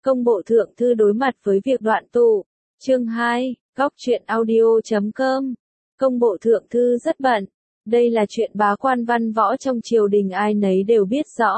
Công bộ thượng thư đối mặt với việc đoạn tụ. Chương 2, góc truyện audio.com. Công bộ thượng thư rất bận. Đây là chuyện bá quan văn võ trong triều đình ai nấy đều biết rõ.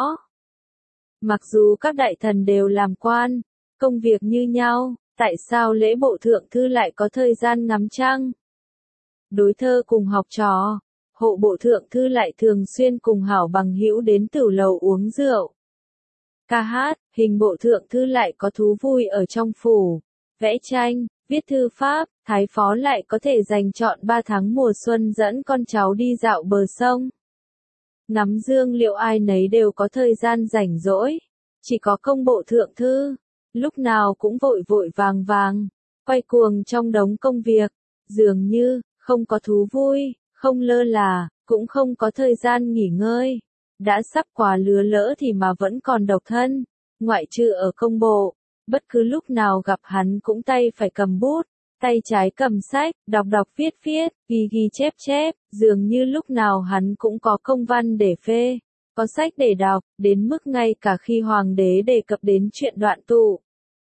Mặc dù các đại thần đều làm quan, công việc như nhau, tại sao lễ bộ thượng thư lại có thời gian ngắm trăng? Đối thơ cùng học trò, hộ bộ thượng thư lại thường xuyên cùng hảo bằng hữu đến tửu lầu uống rượu. Ca hát, hình bộ thượng thư lại có thú vui ở trong phủ, vẽ tranh, viết thư pháp, thái phó lại có thể dành trọn 3 tháng mùa xuân dẫn con cháu đi dạo bờ sông. Ngắm dương liệu ai nấy đều có thời gian rảnh rỗi, chỉ có công bộ thượng thư, lúc nào cũng vội vội vàng vàng, quay cuồng trong đống công việc, dường như, không có thú vui, không lơ là, cũng không có thời gian nghỉ ngơi. Đã sắp quá lứa lỡ thì mà vẫn còn độc thân, ngoại trừ ở công bộ, bất cứ lúc nào gặp hắn cũng tay phải cầm bút, tay trái cầm sách, đọc đọc viết viết, ghi ghi chép chép, dường như lúc nào hắn cũng có công văn để phê, có sách để đọc, đến mức ngay cả khi hoàng đế đề cập đến chuyện đoạn tụ,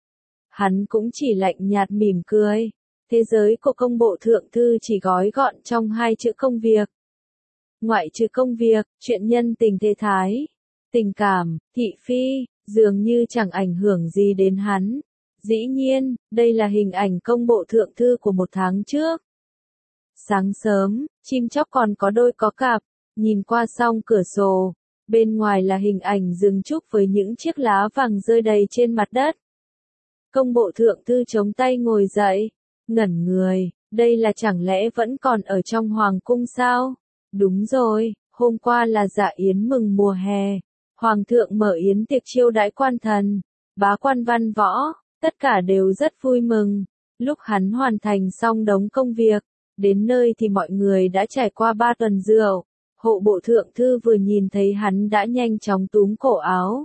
hắn cũng chỉ lạnh nhạt mỉm cười. Thế giới của công bộ thượng thư chỉ gói gọn trong 2 chữ công việc. Ngoại trừ công việc, chuyện nhân tình thế thái, tình cảm, thị phi, dường như chẳng ảnh hưởng gì đến hắn. Dĩ nhiên, đây là hình ảnh công bộ thượng thư của 1 tháng trước. Sáng sớm, chim chóc còn có đôi có cặp, nhìn qua song cửa sổ, bên ngoài là hình ảnh rừng trúc với những chiếc lá vàng rơi đầy trên mặt đất. Công bộ thượng thư chống tay ngồi dậy, ngẩn người, đây là chẳng lẽ vẫn còn ở trong hoàng cung sao? Đúng rồi, hôm qua là dạ yến mừng mùa hè, hoàng thượng mở yến tiệc chiêu đãi quan thần, bá quan văn võ, tất cả đều rất vui mừng. Lúc hắn hoàn thành xong đống công việc, đến nơi thì mọi người đã trải qua 3 tuần rượu, hộ bộ thượng thư vừa nhìn thấy hắn đã nhanh chóng túm cổ áo,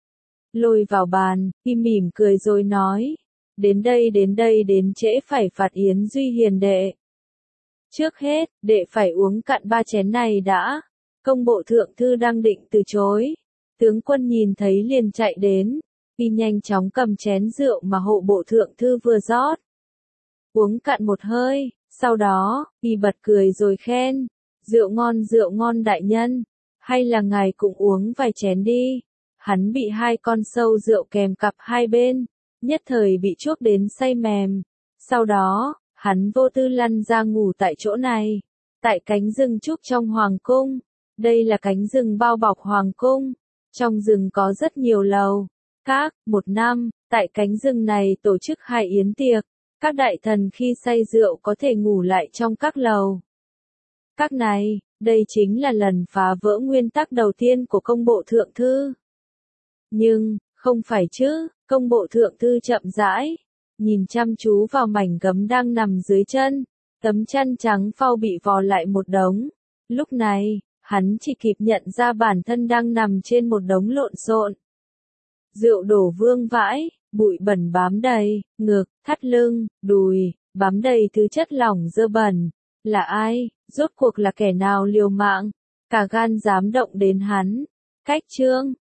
lôi vào bàn, khi mỉm cười rồi nói, đến đây đến trễ phải phạt yến duy hiền đệ. Trước hết, đệ phải uống cạn 3 chén này đã. Công bộ thượng thư đang định từ chối. Tướng quân nhìn thấy liền chạy đến, y nhanh chóng cầm chén rượu mà hộ bộ thượng thư vừa rót. Uống cạn một hơi, sau đó, y bật cười rồi khen, rượu ngon đại nhân, hay là ngài cũng uống vài chén đi. Hắn bị 2 con sâu rượu kèm cặp hai bên, nhất thời bị chuốc đến say mềm. Sau đó, hắn vô tư lăn ra ngủ tại chỗ này, tại cánh rừng trúc trong hoàng cung. Đây là cánh rừng bao bọc hoàng cung, trong rừng có rất nhiều lầu. Các, 1 năm, tại cánh rừng này tổ chức 2 yến tiệc, các đại thần khi say rượu có thể ngủ lại trong các lầu. Các này, đây chính là lần phá vỡ nguyên tắc đầu tiên của công bộ thượng thư. Nhưng, không phải chứ, công bộ thượng thư chậm rãi, nhìn chăm chú vào mảnh gấm đang nằm dưới chân, tấm chăn trắng phau bị vò lại một đống. Lúc này, hắn chỉ kịp nhận ra bản thân đang nằm trên một đống lộn xộn. Rượu đổ vương vãi, bụi bẩn bám đầy, ngực, thắt lưng, đùi, bám đầy thứ chất lỏng dơ bẩn. Là ai, rốt cuộc là kẻ nào liều mạng, cả gan dám động đến hắn? Cách chương,